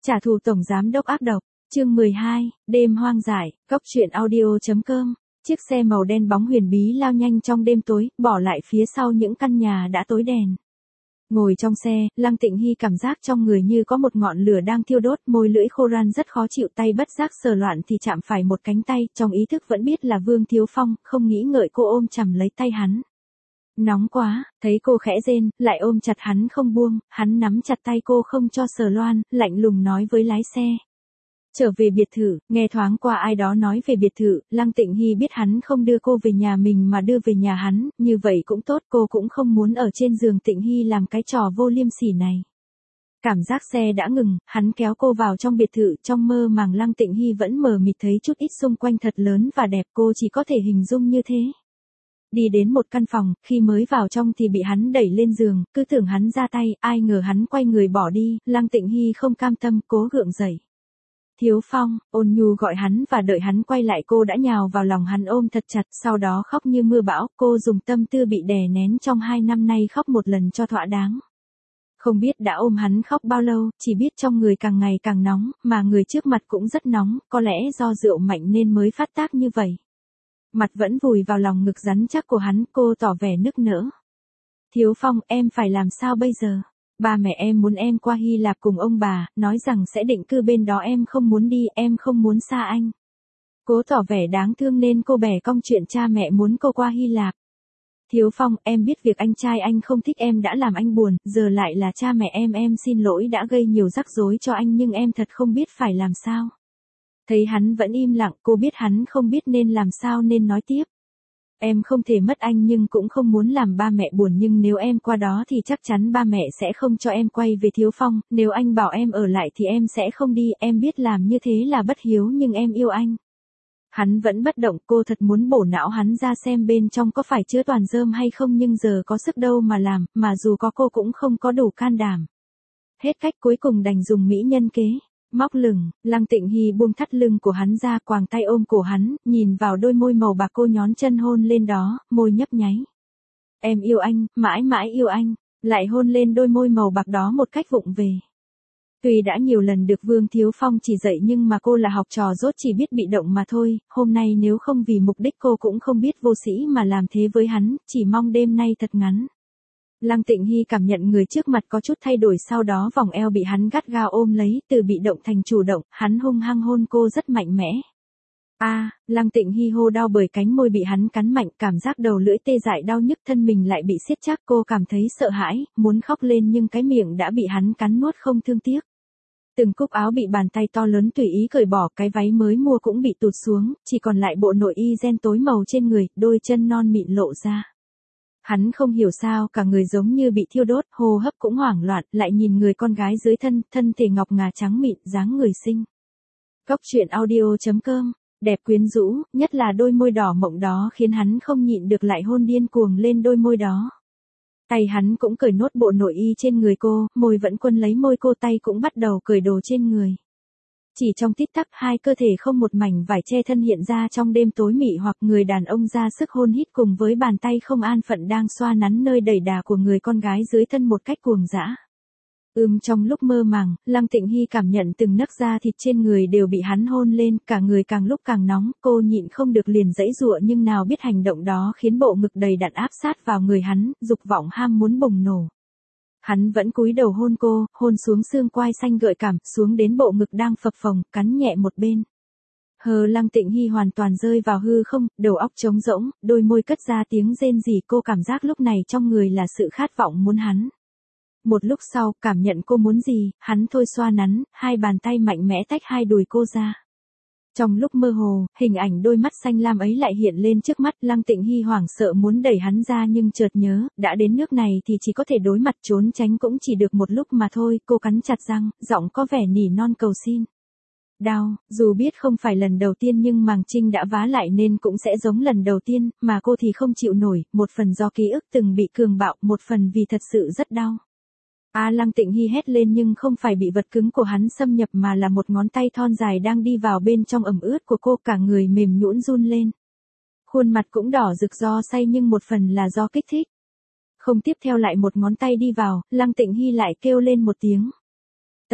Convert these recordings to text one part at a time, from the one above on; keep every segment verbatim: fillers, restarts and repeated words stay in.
Trả thù tổng giám đốc ác độc, chương mười hai, đêm hoang dại, cốc truyện audio.com. Chiếc xe màu đen bóng huyền bí lao nhanh trong đêm tối, bỏ lại phía sau những căn nhà đã tối đèn. Ngồi trong xe, Lăng Tịnh Hy cảm giác trong người như có một ngọn lửa đang thiêu đốt, môi lưỡi khô ran rất khó chịu, tay bất giác sờ loạn thì chạm phải một cánh tay, trong ý thức vẫn biết là Vương Thiếu Phong, không nghĩ ngợi cô ôm chầm lấy tay hắn. Nóng quá, thấy cô khẽ rên, lại ôm chặt hắn không buông, hắn nắm chặt tay cô không cho sờ loan, lạnh lùng nói với lái xe. Trở về biệt thự, nghe thoáng qua ai đó nói về biệt thự, Lăng Tịnh Hy biết hắn không đưa cô về nhà mình mà đưa về nhà hắn, như vậy cũng tốt, cô cũng không muốn ở trên giường Tịnh Hy làm cái trò vô liêm sỉ này. Cảm giác xe đã ngừng, hắn kéo cô vào trong biệt thự, trong mơ màng Lăng Tịnh Hy vẫn mờ mịt thấy chút ít xung quanh thật lớn và đẹp, cô chỉ có thể hình dung như thế. Đi đến một căn phòng, khi mới vào trong thì bị hắn đẩy lên giường, cứ tưởng hắn ra tay, ai ngờ hắn quay người bỏ đi, Lăng Tịnh Hy không cam tâm, cố gượng dậy. Thiếu Phong, ôn nhu gọi hắn và đợi hắn quay lại cô đã nhào vào lòng hắn ôm thật chặt, sau đó khóc như mưa bão, cô dùng tâm tư bị đè nén trong hai năm nay khóc một lần cho thỏa đáng. Không biết đã ôm hắn khóc bao lâu, chỉ biết trong người càng ngày càng nóng, mà người trước mặt cũng rất nóng, có lẽ do rượu mạnh nên mới phát tác như vậy. Mặt vẫn vùi vào lòng ngực rắn chắc của hắn, cô tỏ vẻ nức nở. Thiếu Phong, em phải làm sao bây giờ? Ba mẹ em muốn em qua Hy Lạp cùng ông bà, nói rằng sẽ định cư bên đó, em không muốn đi, em không muốn xa anh. Cố tỏ vẻ đáng thương nên cô bẻ cong chuyện cha mẹ muốn cô qua Hy Lạp. Thiếu Phong, em biết việc anh trai anh không thích em đã làm anh buồn, giờ lại là cha mẹ em, em xin lỗi đã gây nhiều rắc rối cho anh nhưng em thật không biết phải làm sao. Thấy hắn vẫn im lặng, cô biết hắn không biết nên làm sao nên nói tiếp. Em không thể mất anh nhưng cũng không muốn làm ba mẹ buồn, nhưng nếu em qua đó thì chắc chắn ba mẹ sẽ không cho em quay về. Thiếu Phong, nếu anh bảo em ở lại thì em sẽ không đi, em biết làm như thế là bất hiếu nhưng em yêu anh. Hắn vẫn bất động, cô thật muốn bổ não hắn ra xem bên trong có phải chứa toàn rơm hay không nhưng giờ có sức đâu mà làm, mà dù có cô cũng không có đủ can đảm. Hết cách cuối cùng đành dùng mỹ nhân kế. Móc lửng, Lăng Tịnh Hy buông thắt lưng của hắn ra, quàng tay ôm cổ hắn, nhìn vào đôi môi màu bạc cô nhón chân hôn lên đó, môi nhấp nháy. Em yêu anh, mãi mãi yêu anh, lại hôn lên đôi môi màu bạc đó một cách vụng về. Tuy đã nhiều lần được Vương Thiếu Phong chỉ dạy nhưng mà cô là học trò dốt chỉ biết bị động mà thôi, hôm nay nếu không vì mục đích cô cũng không biết vô sĩ mà làm thế với hắn, chỉ mong đêm nay thật ngắn. Lăng Tịnh Hy cảm nhận người trước mặt có chút thay đổi, sau đó vòng eo bị hắn gắt gao ôm lấy, từ bị động thành chủ động, hắn hung hăng hôn cô rất mạnh mẽ. A, à, Lăng Tịnh Hy hô đau bởi cánh môi bị hắn cắn mạnh, cảm giác đầu lưỡi tê dại đau nhức, thân mình lại bị siết chặt, cô cảm thấy sợ hãi, muốn khóc lên nhưng cái miệng đã bị hắn cắn nuốt không thương tiếc. Từng cúc áo bị bàn tay to lớn tùy ý cởi bỏ, cái váy mới mua cũng bị tụt xuống, chỉ còn lại bộ nội y ren tối màu trên người, đôi chân non mịn lộ ra. Hắn không hiểu sao cả người giống như bị thiêu đốt, hô hấp cũng hoảng loạn, lại nhìn người con gái dưới thân, thân thể ngọc ngà trắng mịn, dáng người xinh. Cốc truyện audio.com, đẹp quyến rũ, nhất là đôi môi đỏ mộng đó khiến hắn không nhịn được lại hôn điên cuồng lên đôi môi đó. Tay hắn cũng cởi nốt bộ nội y trên người cô, môi vẫn quân lấy môi cô, tay cũng bắt đầu cởi đồ trên người. Chỉ trong tích tắc hai cơ thể không một mảnh vải che thân hiện ra trong đêm tối mị hoặc, người đàn ông ra sức hôn hít cùng với bàn tay không an phận đang xoa nắn nơi đầy đà của người con gái dưới thân một cách cuồng dã. Ưm trong lúc mơ màng, Lăng Tịnh Hy cảm nhận từng nấc da thịt trên người đều bị hắn hôn lên, cả người càng lúc càng nóng, cô nhịn không được liền giãy giụa nhưng nào biết hành động đó khiến bộ ngực đầy đặn áp sát vào người hắn, dục vọng ham muốn bùng nổ. Hắn vẫn cúi đầu hôn cô, hôn xuống xương quai xanh gợi cảm, xuống đến bộ ngực đang phập phồng, cắn nhẹ một bên. Hờ Lăng Tịnh Hy hoàn toàn rơi vào hư không, đầu óc trống rỗng, đôi môi cất ra tiếng rên rỉ, cô cảm giác lúc này trong người là sự khát vọng muốn hắn. Một lúc sau, cảm nhận cô muốn gì, hắn thôi xoa nắn, hai bàn tay mạnh mẽ tách hai đùi cô ra. Trong lúc mơ hồ, hình ảnh đôi mắt xanh lam ấy lại hiện lên trước mắt, Lăng Tịnh Hy hoảng sợ muốn đẩy hắn ra nhưng chợt nhớ, đã đến nước này thì chỉ có thể đối mặt, trốn tránh cũng chỉ được một lúc mà thôi, cô cắn chặt răng, giọng có vẻ nỉ non cầu xin. Đau, dù biết không phải lần đầu tiên nhưng màng trinh đã vá lại nên cũng sẽ giống lần đầu tiên, mà cô thì không chịu nổi, một phần do ký ức từng bị cường bạo, một phần vì thật sự rất đau. A à, Lăng Tịnh Hy hét lên nhưng không phải bị vật cứng của hắn xâm nhập mà là một ngón tay thon dài đang đi vào bên trong ẩm ướt của cô, cả người mềm nhũn run lên. Khuôn mặt cũng đỏ rực do say nhưng một phần là do kích thích. Không tiếp theo lại một ngón tay đi vào, Lăng Tịnh Hy lại kêu lên một tiếng.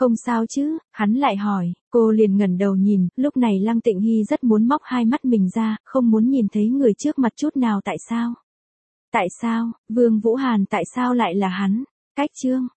Không sao chứ, hắn lại hỏi, cô liền ngẩng đầu nhìn, lúc này Lăng Tịnh Hy rất muốn móc hai mắt mình ra, không muốn nhìn thấy người trước mặt chút nào. Tại sao? Tại sao, Vương Vũ Hàn tại sao lại là hắn? Cách Trương